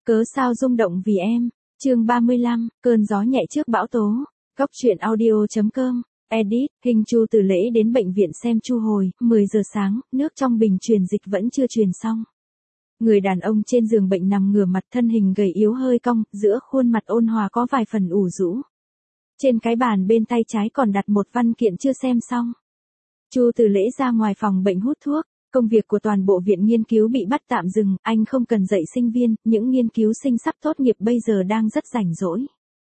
Cớ sao rung động vì em. Chương 35, cơn gió nhẹ trước bão tố. Góc truyện audio.com. Edit, hình Chu Tử Lễ đến bệnh viện xem Chu Hồi, 10 giờ sáng, nước trong bình truyền dịch vẫn chưa truyền xong. Người đàn ông trên giường bệnh nằm ngửa mặt, thân hình gầy yếu hơi cong, giữa khuôn mặt ôn hòa có vài phần ủ rũ. Trên cái bàn bên tay trái còn đặt một văn kiện chưa xem xong. Chu Tử Lễ ra ngoài phòng bệnh hút thuốc. Công việc của toàn bộ viện nghiên cứu bị bắt tạm dừng, anh không cần dạy sinh viên, những nghiên cứu sinh sắp tốt nghiệp bây giờ đang rất rảnh rỗi.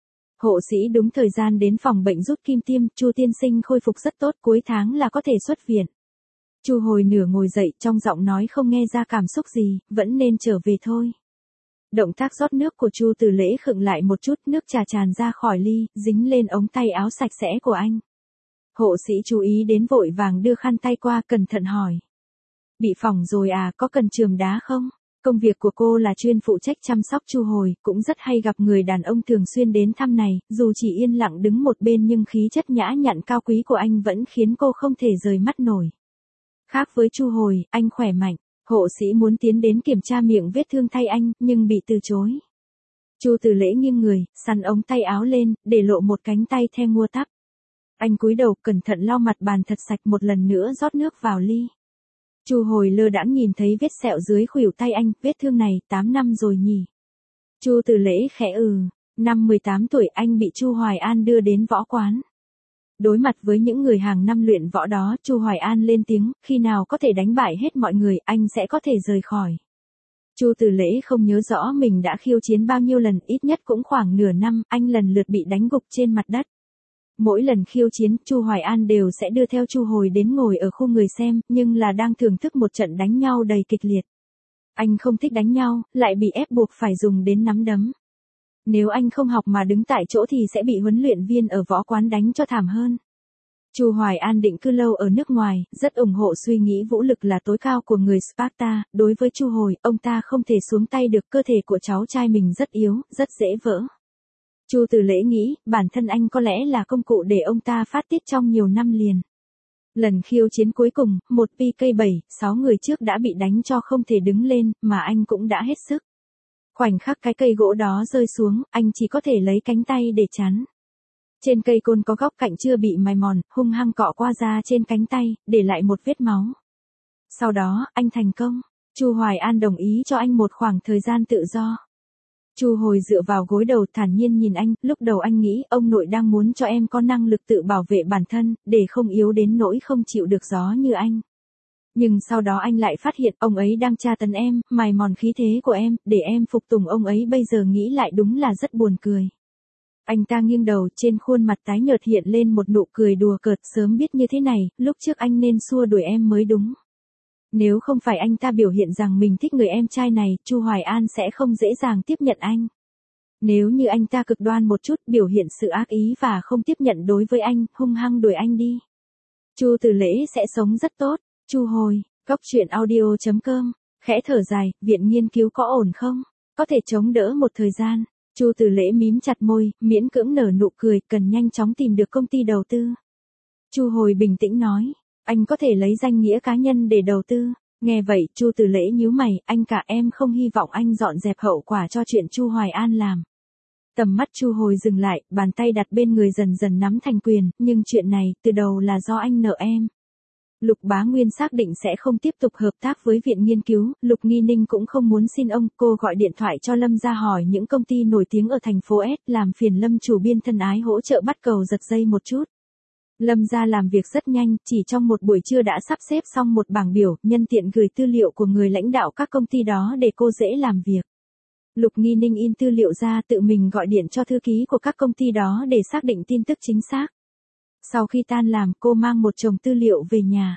Hộ sĩ đúng thời gian đến phòng bệnh rút kim tiêm, Chu tiên sinh khôi phục rất tốt, cuối tháng là có thể xuất viện. Chu Hồi nửa ngồi dậy, trong giọng nói không nghe ra cảm xúc gì, vẫn nên trở về thôi. Động tác rót nước của Chu Tử Lễ khựng lại một chút, nước trà tràn ra khỏi ly, dính lên ống tay áo sạch sẽ của anh. Hộ sĩ chú ý đến vội vàng đưa khăn tay qua, cẩn thận hỏi. Bị phỏng rồi à, có cần chườm đá không? Công việc của cô là chuyên phụ trách chăm sóc Chu Hồi, cũng rất hay gặp người đàn ông thường xuyên đến thăm này, dù chỉ yên lặng đứng một bên nhưng khí chất nhã nhặn cao quý của anh vẫn khiến cô không thể rời mắt nổi. Khác với Chu Hồi, anh khỏe mạnh, hộ sĩ muốn tiến đến kiểm tra miệng vết thương thay anh, nhưng bị từ chối. Chu Tử Lễ nghiêng người, xắn ống tay áo lên, để lộ một cánh tay the ngua tắp. Anh cúi đầu, cẩn thận lau mặt bàn thật sạch, một lần nữa rót nước vào ly. Chu Hồi lơ đãng nhìn thấy vết sẹo dưới khuỷu tay anh, vết thương này 8 năm rồi nhỉ. Chu Tử Lễ khẽ năm 18 tuổi anh bị Chu Hoài An đưa đến võ quán. Đối mặt với những người hàng năm luyện võ đó, Chu Hoài An lên tiếng, khi nào có thể đánh bại hết mọi người, anh sẽ có thể rời khỏi. Chu Tử Lễ không nhớ rõ mình đã khiêu chiến bao nhiêu lần, ít nhất cũng khoảng nửa năm, anh lần lượt bị đánh gục trên mặt đất. Mỗi lần khiêu chiến, Chu Hoài An đều sẽ đưa theo Chu Hồi đến ngồi ở khu người xem, nhưng là đang thưởng thức một trận đánh nhau đầy kịch liệt. Anh không thích đánh nhau, lại bị ép buộc phải dùng đến nắm đấm. Nếu anh không học mà đứng tại chỗ thì sẽ bị huấn luyện viên ở võ quán đánh cho thảm hơn. Chu Hoài An định cư lâu ở nước ngoài, rất ủng hộ suy nghĩ vũ lực là tối cao của người Sparta. Đối với Chu Hồi, ông ta không thể xuống tay được, cơ thể của cháu trai mình rất yếu, rất dễ vỡ. Chu Tử Lễ nghĩ, bản thân anh có lẽ là công cụ để ông ta phát tiết trong nhiều năm liền. Lần khiêu chiến cuối cùng, một PK7-6 người trước đã bị đánh cho không thể đứng lên, mà anh cũng đã hết sức. Khoảnh khắc cái cây gỗ đó rơi xuống, anh chỉ có thể lấy cánh tay để chắn. Trên cây côn có góc cạnh chưa bị mài mòn, hung hăng cọ qua da trên cánh tay, để lại một vết máu. Sau đó, anh thành công. Chu Hoài An đồng ý cho anh một khoảng thời gian tự do. Chu Hồi dựa vào gối đầu thản nhiên nhìn anh, lúc đầu anh nghĩ ông nội đang muốn cho em có năng lực tự bảo vệ bản thân, để không yếu đến nỗi không chịu được gió như anh. Nhưng sau đó anh lại phát hiện ông ấy đang tra tấn em, mài mòn khí thế của em, để em phục tùng ông ấy, bây giờ nghĩ lại đúng là rất buồn cười. Anh ta nghiêng đầu, trên khuôn mặt tái nhợt hiện lên một nụ cười đùa cợt, sớm biết như thế này, lúc trước anh nên xua đuổi em mới đúng. Nếu không phải anh ta biểu hiện rằng mình thích người em trai này, Chu Hoài An sẽ không dễ dàng tiếp nhận anh. Nếu như anh ta cực đoan một chút, biểu hiện sự ác ý và không tiếp nhận đối với anh, hung hăng đuổi anh đi, Chu Tử Lễ sẽ sống rất tốt. Chu Hồi, góc truyện audio.com, khẽ thở dài, viện nghiên cứu có ổn không? Có thể chống đỡ một thời gian. Chu Tử Lễ mím chặt môi, miễn cưỡng nở nụ cười, cần nhanh chóng tìm được công ty đầu tư. Chu Hồi bình tĩnh nói, anh có thể lấy danh nghĩa cá nhân để đầu tư. Nghe vậy, Chu Tử Lễ nhíu mày, anh cả em không hy vọng anh dọn dẹp hậu quả cho chuyện Chu Hoài An làm. Tầm mắt Chu Hồi dừng lại, bàn tay đặt bên người dần dần nắm thành quyền, nhưng chuyện này, từ đầu là do anh nợ em. Lục Bá Nguyên xác định sẽ không tiếp tục hợp tác với viện nghiên cứu, Lục Nghi Ninh cũng không muốn xin ông, cô gọi điện thoại cho Lâm ra hỏi những công ty nổi tiếng ở thành phố S, làm phiền Lâm chủ biên thân ái hỗ trợ bắt cầu giật dây một chút. Lâm ra làm việc rất nhanh, chỉ trong một buổi trưa đã sắp xếp xong một bảng biểu, nhân tiện gửi tư liệu của người lãnh đạo các công ty đó để cô dễ làm việc. Lục Nghi Ninh in tư liệu ra, tự mình gọi điện cho thư ký của các công ty đó để xác định tin tức chính xác. Sau khi tan làm, cô mang một chồng tư liệu về nhà.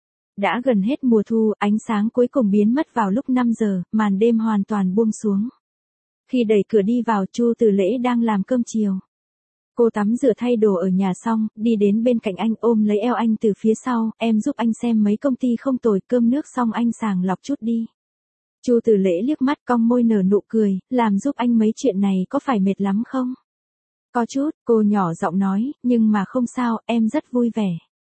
Đã gần hết mùa thu, ánh sáng cuối cùng biến mất vào lúc 5 giờ, màn đêm hoàn toàn buông xuống. Khi đẩy cửa đi vào, Chu Tử Lễ đang làm cơm chiều. Cô tắm rửa thay đồ ở nhà xong, đi đến bên cạnh anh, ôm lấy eo anh từ phía sau, em giúp anh xem mấy công ty không tồi, cơm nước xong anh sàng lọc chút đi. Chu Tử Lễ liếc mắt cong môi nở nụ cười, làm giúp anh mấy chuyện này có phải mệt lắm không? Có chút, cô nhỏ giọng nói, nhưng mà không sao, em rất vui vẻ.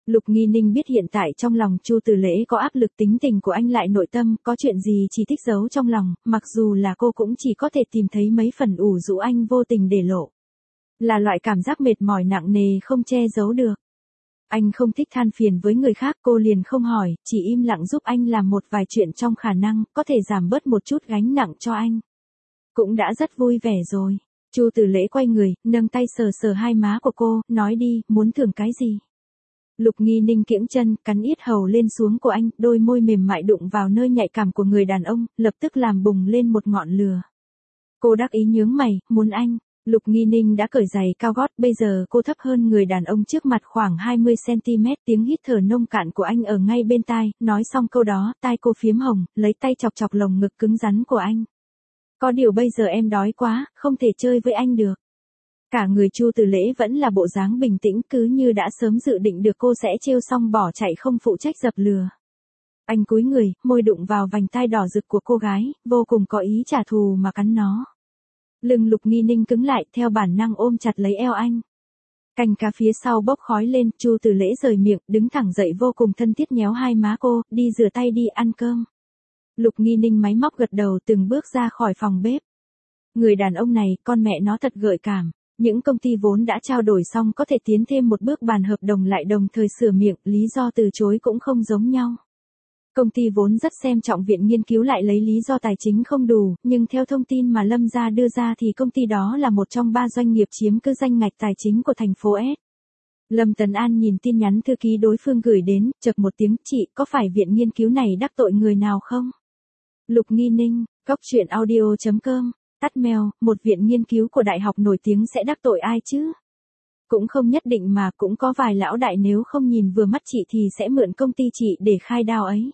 Lục Nghi Ninh biết hiện tại trong lòng Chu Tử Lễ có áp lực, tính tình của anh lại nội tâm, có chuyện gì chỉ thích giấu trong lòng, mặc dù là cô cũng chỉ có thể tìm thấy mấy phần ủ rũ anh vô tình để lộ. Là loại cảm giác mệt mỏi nặng nề không che giấu được. Anh không thích than phiền với người khác, cô liền không hỏi, chỉ im lặng giúp anh làm một vài chuyện trong khả năng, có thể giảm bớt một chút gánh nặng cho anh. Cũng đã rất vui vẻ rồi. Chu Tử Lễ quay người, nâng tay sờ sờ hai má của cô, nói đi, muốn thưởng cái gì? Lục Nghi Ninh kiễng chân, cắn yết hầu lên xuống của anh, đôi môi mềm mại đụng vào nơi nhạy cảm của người đàn ông, lập tức làm bùng lên một ngọn lửa. Cô đắc ý nhướng mày, muốn anh. Lục Nghi Ninh đã cởi giày cao gót, bây giờ cô thấp hơn người đàn ông trước mặt khoảng 20cm, tiếng hít thở nông cạn của anh ở ngay bên tai, nói xong câu đó, tai cô phiếm hồng, lấy tay chọc chọc lồng ngực cứng rắn của anh. Có điều bây giờ em đói quá, không thể chơi với anh được. Cả người Chu Tử Lễ vẫn là bộ dáng bình tĩnh, cứ như đã sớm dự định được cô sẽ trêu xong bỏ chạy không phụ trách dập lừa. Anh cúi người, môi đụng vào vành tai đỏ rực của cô gái, vô cùng có ý trả thù mà cắn nó. Lưng Lục Nghi Ninh cứng lại, theo bản năng ôm chặt lấy eo anh. Canh cá phía sau bốc khói lên, Chu Tử Lễ rời miệng, đứng thẳng dậy vô cùng thân thiết nhéo hai má cô, đi rửa tay đi ăn cơm. Lục Nghi Ninh máy móc gật đầu, từng bước ra khỏi phòng bếp. Người đàn ông này, con mẹ nó thật gợi cảm. Những công ty vốn đã trao đổi xong có thể tiến thêm một bước, bàn hợp đồng lại đồng thời sửa miệng, lý do từ chối cũng không giống nhau. Công ty vốn rất xem trọng viện nghiên cứu lại lấy lý do tài chính không đủ, nhưng theo thông tin mà Lâm gia đưa ra thì công ty đó là một trong 3 doanh nghiệp chiếm cứ danh ngạch tài chính của thành phố S. Lâm Tấn An nhìn tin nhắn thư ký đối phương gửi đến, chậc một tiếng, chị, có phải viện nghiên cứu này đắc tội người nào không? Lục Nghi Ninh, goctruyện.audio.com, tắt mail, một viện nghiên cứu của đại học nổi tiếng sẽ đắc tội ai chứ? Cũng không nhất định mà, cũng có vài lão đại nếu không nhìn vừa mắt chị thì sẽ mượn công ty chị để khai đao ấy.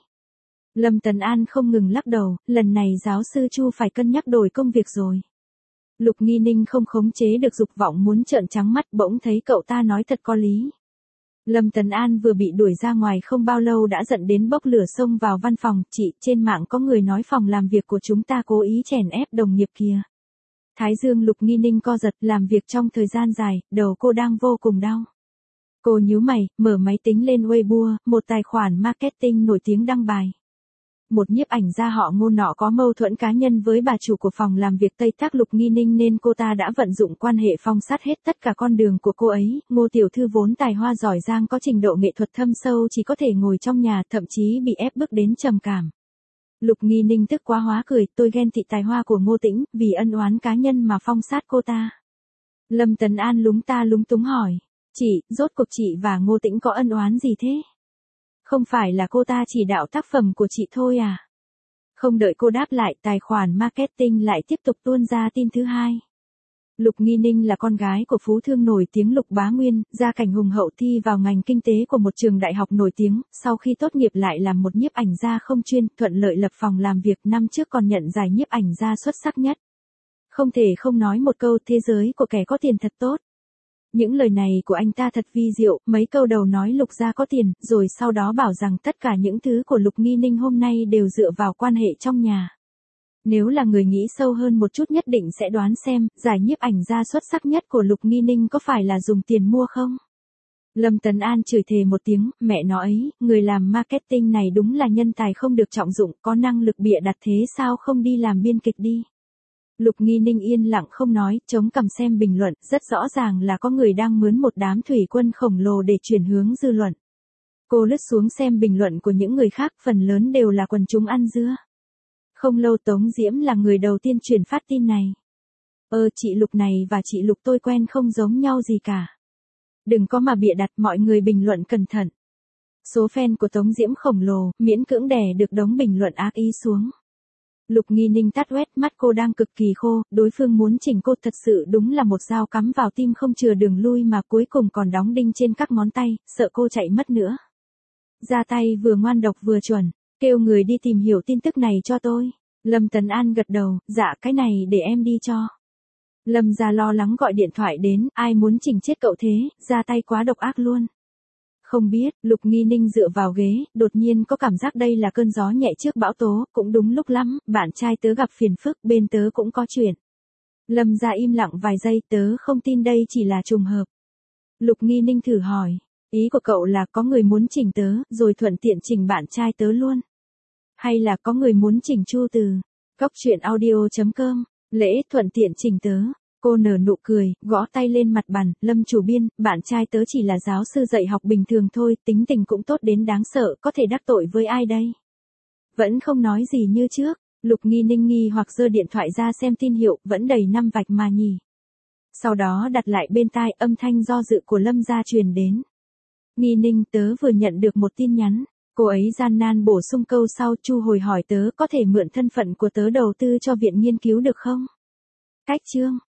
Lâm Tấn An không ngừng lắc đầu, lần này giáo sư Chu phải cân nhắc đổi công việc rồi. Lục Nghi Ninh không khống chế được dục vọng muốn trợn trắng mắt, bỗng thấy cậu ta nói thật có lý. Lâm Tấn An vừa bị đuổi ra ngoài không bao lâu đã giận đến bốc lửa xông vào văn phòng, chị, trên mạng có người nói phòng làm việc của chúng ta cố ý chèn ép đồng nghiệp kìa. Thái dương Lục Nghi Ninh co giật, làm việc trong thời gian dài, đầu cô đang vô cùng đau. Cô nhíu mày, mở máy tính lên Weibo, một tài khoản marketing nổi tiếng đăng bài. Một nhiếp ảnh gia họ Ngô nọ có mâu thuẫn cá nhân với bà chủ của phòng làm việc Tây Thác Lục Nghi Ninh nên cô ta đã vận dụng quan hệ phong sát hết tất cả con đường của cô ấy. Ngô tiểu thư vốn tài hoa giỏi giang có trình độ nghệ thuật thâm sâu chỉ có thể ngồi trong nhà, thậm chí bị ép bức đến trầm cảm. Lục Nghi Ninh tức quá hóa cười, tôi ghen tị tài hoa của Ngô Tĩnh, vì ân oán cá nhân mà phong sát cô ta. Lâm Tấn An lúng ta lúng túng hỏi, chị, rốt cuộc chị và Ngô Tĩnh có ân oán gì thế? Không phải là cô ta chỉ đạo tác phẩm của chị thôi à? Không đợi cô đáp lại, tài khoản marketing lại tiếp tục tuôn ra tin thứ hai. Lục Nghi Ninh là con gái của phú thương nổi tiếng Lục Bá Nguyên, gia cảnh hùng hậu, thi vào ngành kinh tế của một trường đại học nổi tiếng, sau khi tốt nghiệp lại làm một nhiếp ảnh gia không chuyên, thuận lợi lập phòng làm việc, năm trước còn nhận giải nhiếp ảnh gia xuất sắc nhất. Không thể không nói một câu, thế giới của kẻ có tiền thật tốt. Những lời này của anh ta thật vi diệu, mấy câu đầu nói Lục gia có tiền, rồi sau đó bảo rằng tất cả những thứ của Lục Nghi Ninh hôm nay đều dựa vào quan hệ trong nhà. Nếu là người nghĩ sâu hơn một chút nhất định sẽ đoán xem, giải nhiếp ảnh gia xuất sắc nhất của Lục Nghi Ninh có phải là dùng tiền mua không? Lâm Tấn An chửi thề một tiếng, mẹ nó ấy, người làm marketing này đúng là nhân tài không được trọng dụng, có năng lực bịa đặt thế sao không đi làm biên kịch đi? Lục Nghi Ninh yên lặng không nói, chống cằm xem bình luận, rất rõ ràng là có người đang mướn một đám thủy quân khổng lồ để chuyển hướng dư luận. Cô lướt xuống xem bình luận của những người khác, phần lớn đều là quần chúng ăn dưa. Không lâu Tống Diễm là người đầu tiên truyền phát tin này. Chị Lục này và chị Lục tôi quen không giống nhau gì cả. Đừng có mà bịa đặt, mọi người bình luận cẩn thận. Số fan của Tống Diễm khổng lồ, miễn cưỡng đè được đống bình luận ác ý xuống. Lục Nghi Ninh tắt web, mắt cô đang cực kỳ khô, đối phương muốn chỉnh cô thật sự đúng là một dao cắm vào tim không chừa đường lui mà cuối cùng còn đóng đinh trên các ngón tay, sợ cô chạy mất nữa. Ra tay vừa ngoan độc vừa chuẩn, kêu người đi tìm hiểu tin tức này cho tôi. Lâm Tấn An gật đầu, dạ cái này để em đi cho. Lâm gia lo lắng gọi điện thoại đến, ai muốn chỉnh chết cậu thế, ra tay quá độc ác luôn. Không biết, Lục Nghi Ninh dựa vào ghế, đột nhiên có cảm giác đây là cơn gió nhẹ trước bão tố, cũng đúng lúc lắm, bạn trai tớ gặp phiền phức, bên tớ cũng có chuyện. Lâm gia im lặng vài giây, tớ không tin đây chỉ là trùng hợp. Lục Nghi Ninh thử hỏi, Ý của cậu là có người muốn chỉnh tớ, rồi thuận tiện chỉnh bạn trai tớ luôn. Hay là có người muốn chỉnh Chu Từ? Cốc truyện audio.com, lễ thuận tiện chỉnh tớ. Cô nở nụ cười, gõ tay lên mặt bàn, Lâm chủ biên, bạn trai tớ chỉ là giáo sư dạy học bình thường thôi, tính tình cũng tốt đến đáng sợ, có thể đắc tội với ai đây? Vẫn không nói gì như trước, Lục Nghi Ninh nghi hoặc giơ điện thoại ra xem tin hiệu, vẫn đầy 5 vạch mà nhỉ. Sau đó đặt lại bên tai, âm thanh do dự của Lâm gia truyền đến. Nghi Ninh, tớ vừa nhận được một tin nhắn. Cô ấy gian nan bổ sung câu sau, Chu Hồi hỏi tớ có thể mượn thân phận của tớ đầu tư cho viện nghiên cứu được không? Cách chương